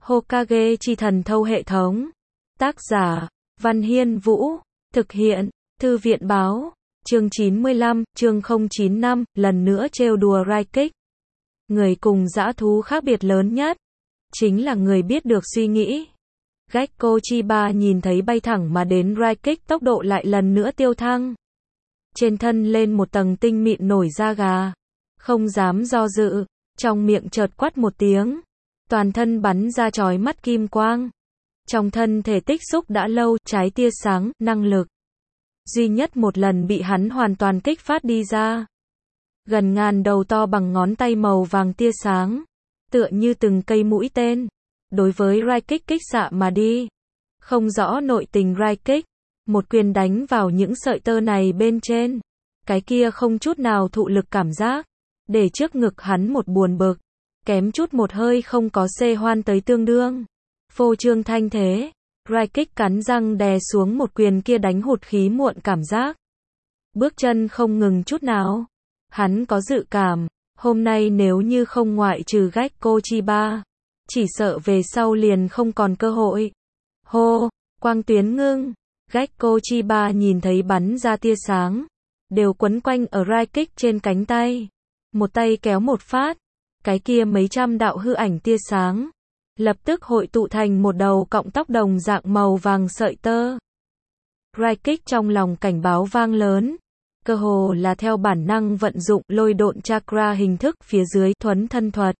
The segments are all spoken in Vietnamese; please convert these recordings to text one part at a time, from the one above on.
Hokage chi thần thâu hệ thống. Tác giả, Văn Hiên Vũ. Thực hiện, Thư viện báo. Chương 95, chương 095, lần nữa trêu đùa Raikik. Người cùng dã thú khác biệt lớn nhất, chính là người biết được suy nghĩ. Gekko Chiba nhìn thấy bay thẳng mà đến Raikik, tốc độ lại lần nữa tiêu thăng. Trên thân lên một tầng tinh mịn nổi da gà. Không dám do dự, trong miệng chợt quát một tiếng. Toàn thân bắn ra chói mắt kim quang. Trong thân thể tích xúc đã lâu, trái tia sáng, năng lực. Duy nhất một lần bị hắn hoàn toàn kích phát đi ra. Gần ngàn đầu to bằng ngón tay màu vàng tia sáng. Tựa như từng cây mũi tên. Đối với Raikik kích xạ mà đi. Không rõ nội tình Raikik. Một quyền đánh vào những sợi tơ này bên trên. Cái kia không chút nào thụ lực cảm giác. Để trước ngực hắn một buồn bực. Kém chút một hơi không có xê hoan tới tương đương. Phô trương thanh thế. Raikik cắn răng đè xuống một quyền kia đánh hụt khí muộn cảm giác. Bước chân không ngừng chút nào. Hắn có dự cảm, hôm nay nếu như không ngoại trừ Gekko Chiba, chỉ sợ về sau liền không còn cơ hội. Hô, quang tuyến ngưng. Gekko Chiba nhìn thấy bắn ra tia sáng, đều quấn quanh ở Raikik trên cánh tay. Một tay kéo một phát, cái kia mấy trăm đạo hư ảnh tia sáng lập tức hội tụ thành một đầu cọng tóc đồng dạng màu vàng sợi tơ. Raikik trong lòng cảnh báo vang lớn, cơ hồ là theo bản năng vận dụng lôi độn chakra hình thức phía dưới thuấn thân thuật.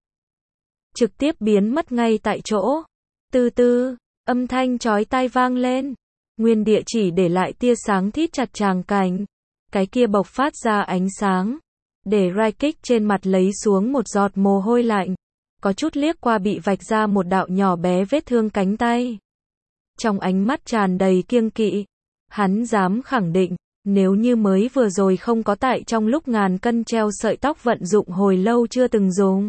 Trực tiếp biến mất ngay tại chỗ. Từ từ, âm thanh chói tai vang lên. Nguyên địa chỉ để lại tia sáng thít chặt tràng cảnh. Cái kia bộc phát ra ánh sáng. Để Raikik trên mặt lấy xuống một giọt mồ hôi lạnh. Có chút liếc qua bị vạch ra một đạo nhỏ bé vết thương cánh tay. Trong ánh mắt tràn đầy kiêng kỵ. Hắn dám khẳng định, nếu như mới vừa rồi không có tại trong lúc ngàn cân treo sợi tóc vận dụng hồi lâu chưa từng dùng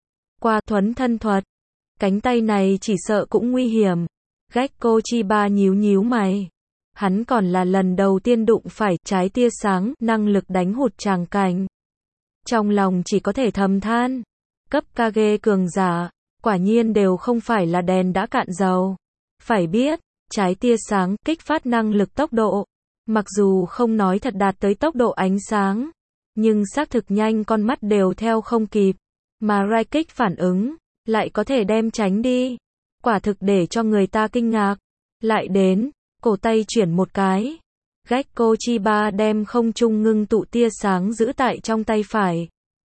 qua thuấn thân thuật, cánh tay này chỉ sợ cũng nguy hiểm. Gekko Chiba nhíu nhíu mày. Hắn còn là lần đầu tiên đụng phải trái tia sáng, năng lực đánh hụt tràng cảnh. Trong lòng chỉ có thể thầm than. Cấp Kage cường giả, quả nhiên đều không phải là đèn đã cạn dầu. Phải biết, trái tia sáng kích phát năng lực tốc độ. Mặc dù không nói thật đạt tới tốc độ ánh sáng, nhưng xác thực nhanh con mắt đều theo không kịp. Mà Raikik phản ứng, lại có thể đem tránh đi. Quả thực để cho người ta kinh ngạc. Lại đến, cổ tay chuyển một cái. Gekko Chiba đem không trung ngưng tụ tia sáng giữ tại trong tay phải.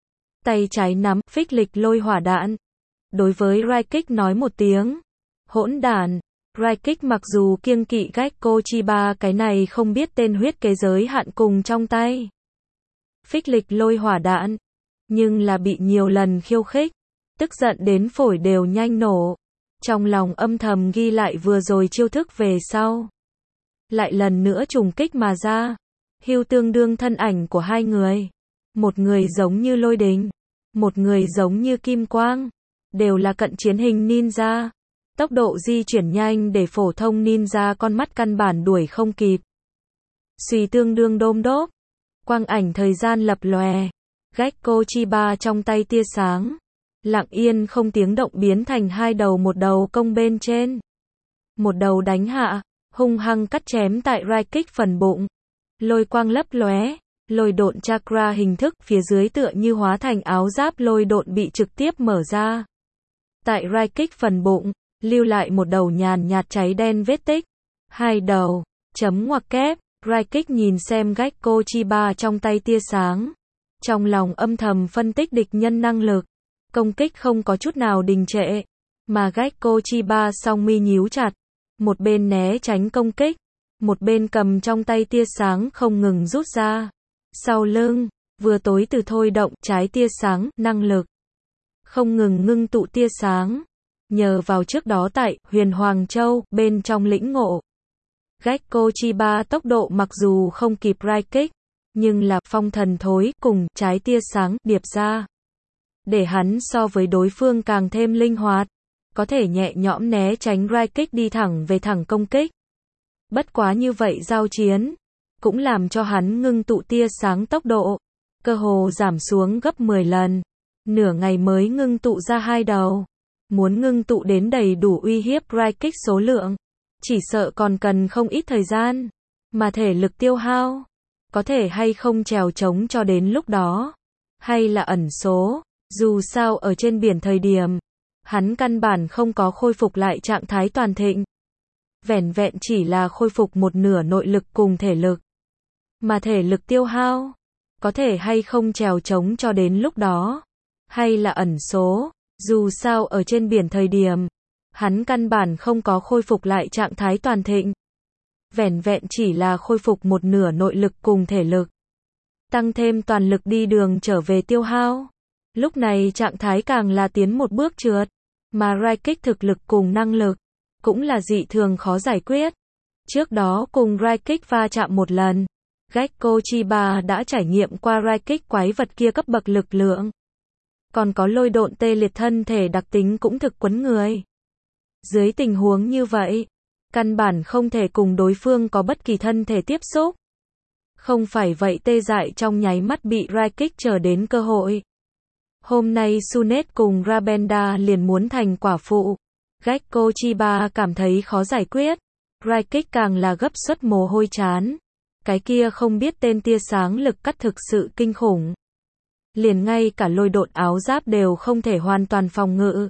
Tay trái nắm, phích lịch lôi hỏa đạn. Đối với Raikik nói một tiếng. Hỗn đản. Raikik mặc dù kiêng kỵ Gekko Chiba cái này không biết tên huyết kế giới hạn cùng trong tay. Phích lịch lôi hỏa đạn. Nhưng là bị nhiều lần khiêu khích. Tức giận đến phổi đều nhanh nổ. Trong lòng âm thầm ghi lại vừa rồi chiêu thức về sau. Lại lần nữa trùng kích mà ra. Hưu tương đương thân ảnh của hai người. Một người giống như lôi đình. Một người giống như kim quang. Đều là cận chiến hình ninja. Tốc độ di chuyển nhanh để phổ thông ninja con mắt căn bản đuổi không kịp. Suy tương đương đôm đốp. Quang ảnh thời gian lập lòe. Gekko Chiba trong tay tia sáng. Lặng yên không tiếng động biến thành hai đầu, một đầu công bên trên. Một đầu đánh hạ, hung hăng cắt chém tại Raikik phần bụng. Lôi quang lấp lóe. Lôi độn chakra hình thức phía dưới tựa như hóa thành áo giáp lôi độn bị trực tiếp mở ra. Tại Raikik phần bụng, lưu lại một đầu nhàn nhạt cháy đen vết tích. Hai đầu, chấm ngoặc kép. Raikik nhìn xem Gekko Chiba trong tay tia sáng. Trong lòng âm thầm phân tích địch nhân năng lực. Công kích không có chút nào đình trệ. Mà Gekko Chiba song mi nhíu chặt. Một bên né tránh công kích. Một bên cầm trong tay tia sáng không ngừng rút ra. Sau lưng, vừa tối từ thôi động trái tia sáng, năng lực. Không ngừng ngưng tụ tia sáng. Nhờ vào trước đó tại Huyền Hoàng Châu, bên trong lĩnh ngộ. Gekko Chiba tốc độ mặc dù không kịp Raikik, nhưng là phong thần thối cùng trái tia sáng điệp ra. Để hắn so với đối phương càng thêm linh hoạt. Có thể nhẹ nhõm né tránh Raikik đi thẳng về thẳng công kích. Bất quá như vậy giao chiến, cũng làm cho hắn ngưng tụ tia sáng tốc độ. Cơ hồ giảm xuống gấp 10 lần. Nửa ngày mới ngưng tụ ra hai đầu. Muốn ngưng tụ đến đầy đủ uy hiếp Raikik số lượng, chỉ sợ còn cần không ít thời gian, mà thể lực tiêu hao, có thể hay không trèo trống cho đến lúc đó, hay là ẩn số, dù sao ở trên biển thời điểm, hắn căn bản không có khôi phục lại trạng thái toàn thịnh. Vẻn vẹn chỉ là khôi phục một nửa nội lực cùng thể lực, mà thể lực tiêu hao, có thể hay không trèo trống cho đến lúc đó, hay là ẩn số, dù sao ở trên biển thời điểm, hắn căn bản không có khôi phục lại trạng thái toàn thịnh. Vẻn vẹn chỉ là khôi phục một nửa nội lực cùng thể lực, tăng thêm toàn lực đi đường trở về tiêu hao. Lúc này trạng thái càng là tiến một bước trượt, mà Raikik thực lực cùng năng lực, cũng là dị thường khó giải quyết. Trước đó cùng Raikik va chạm một lần, Gekko Chiba đã trải nghiệm qua Raikik quái vật kia cấp bậc lực lượng. Còn có lôi độn tê liệt thân thể đặc tính cũng thực quấn người. Dưới tình huống như vậy, căn bản không thể cùng đối phương có bất kỳ thân thể tiếp xúc. Không phải vậy tê dại trong nháy mắt bị Raikik chờ đến cơ hội. Hôm nay Sunet cùng Rabenda liền muốn thành quả phụ. Gekko Chiba cảm thấy khó giải quyết. Raikik càng là gấp suất mồ hôi chán. Cái kia không biết tên tia sáng lực cắt thực sự kinh khủng. Liền ngay cả lôi độn áo giáp đều không thể hoàn toàn phòng ngự.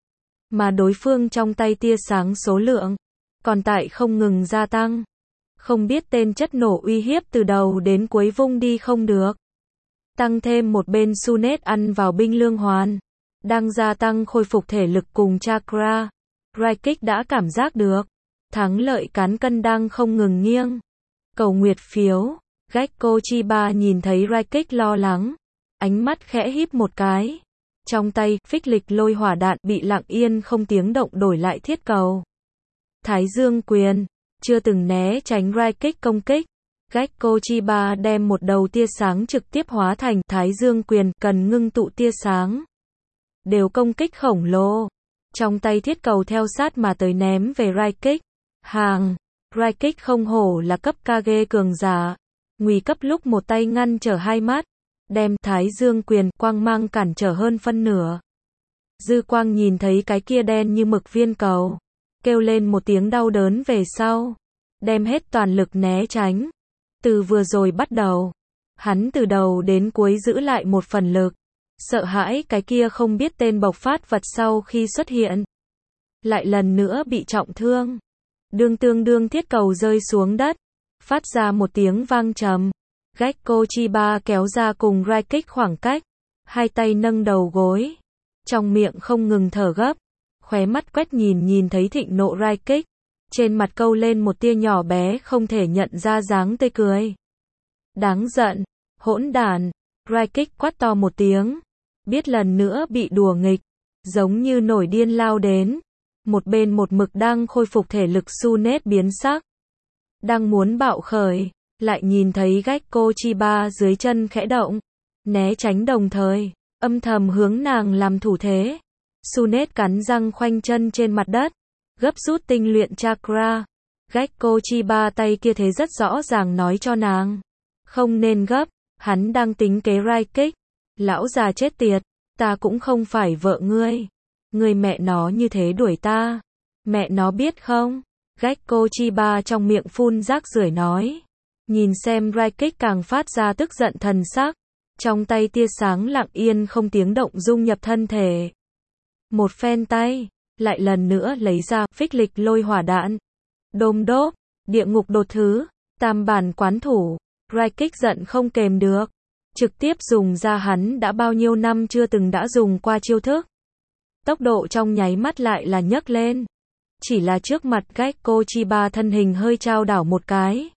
Mà đối phương trong tay tia sáng số lượng, còn tại không ngừng gia tăng. Không biết tên chất nổ uy hiếp từ đầu đến cuối vung đi không được. Tăng thêm một bên Sunet ăn vào binh lương hoàn, đang gia tăng khôi phục thể lực cùng chakra. Raikik đã cảm giác được, thắng lợi cán cân đang không ngừng nghiêng. Cầu nguyệt phiếu, Gekko Chiba nhìn thấy Raikik lo lắng, ánh mắt khẽ híp một cái. Trong tay, phích lịch lôi hỏa đạn bị lặng yên không tiếng động đổi lại thiết cầu. Thái Dương quyền, chưa từng né tránh Raikik công kích. Gekko Chiba đem một đầu tia sáng trực tiếp hóa thành Thái Dương quyền, cần ngưng tụ tia sáng. Đều công kích khổng lồ. Trong tay thiết cầu theo sát mà tới ném về Raikik. Raikik không hổ là cấp Kage cường giả. Nguy cấp lúc một tay ngăn trở hai mắt. Đem Thái Dương quyền quang mang cản trở hơn phân nửa. Dư quang nhìn thấy cái kia đen như mực viên cầu. Kêu lên một tiếng đau đớn về sau. Đem hết toàn lực né tránh. Từ vừa rồi bắt đầu, hắn từ đầu đến cuối giữ lại một phần lực. Sợ hãi cái kia không biết tên bộc phát vật sau khi xuất hiện. Lại lần nữa bị trọng thương. Tương đương thiết cầu rơi xuống đất. Phát ra một tiếng vang trầm. Gekko Chiba kéo ra cùng Raikik khoảng cách. Hai tay nâng đầu gối. Trong miệng không ngừng thở gấp. Khóe mắt quét nhìn thấy thịnh nộ Raikik. Trên mặt câu lên một tia nhỏ bé không thể nhận ra dáng tươi cười. Đáng giận, hỗn đản, Raikik quát to một tiếng. Biết lần nữa bị đùa nghịch, giống như nổi điên lao đến. Một bên một mực đang khôi phục thể lực Sunet biến sắc. Đang muốn bạo khởi, lại nhìn thấy Gekko Chiba dưới chân khẽ động. Né tránh đồng thời, âm thầm hướng nàng làm thủ thế. Sunet cắn răng khoanh chân trên mặt đất. Gấp rút tinh luyện chakra. Gekko Chiba tay kia thế rất rõ ràng nói cho nàng. Không nên gấp, hắn đang tính kế Raikik. Lão già chết tiệt, ta cũng không phải vợ ngươi. Ngươi mẹ nó như thế đuổi ta. Mẹ nó biết không? Gekko Chiba trong miệng phun rác rưởi nói. Nhìn xem Raikik càng phát ra tức giận thần sắc. Trong tay tia sáng lặng yên không tiếng động dung nhập thân thể. Một phen tay. Lại lần nữa lấy ra phích lịch lôi hỏa đạn. Đôm đốp, địa ngục đột thứ, tam bản quán thủ. Raikik giận không kềm được. Trực tiếp dùng ra hắn đã bao nhiêu năm chưa từng đã dùng qua chiêu thức. Tốc độ trong nháy mắt lại là nhấc lên. Chỉ là trước mặt Gekko Chiba thân hình hơi trao đảo một cái.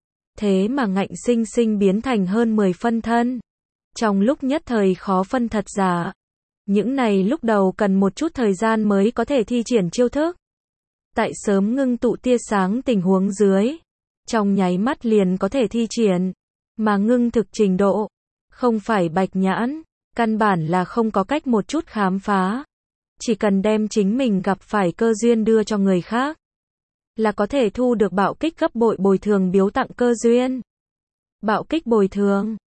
Thế mà ngạnh sinh sinh biến thành hơn 10 phân thân. Trong lúc nhất thời khó phân thật giả. Những này lúc đầu cần một chút thời gian mới có thể thi triển chiêu thức. Tại sớm ngưng tụ tia sáng tình huống dưới. Trong nháy mắt liền có thể thi triển. Mà ngưng thực trình độ. Không phải bạch nhãn. Căn bản là không có cách một chút khám phá. Chỉ cần đem chính mình gặp phải cơ duyên đưa cho người khác. Là có thể thu được bạo kích gấp bội bồi thường biếu tặng cơ duyên. Bạo kích bồi thường.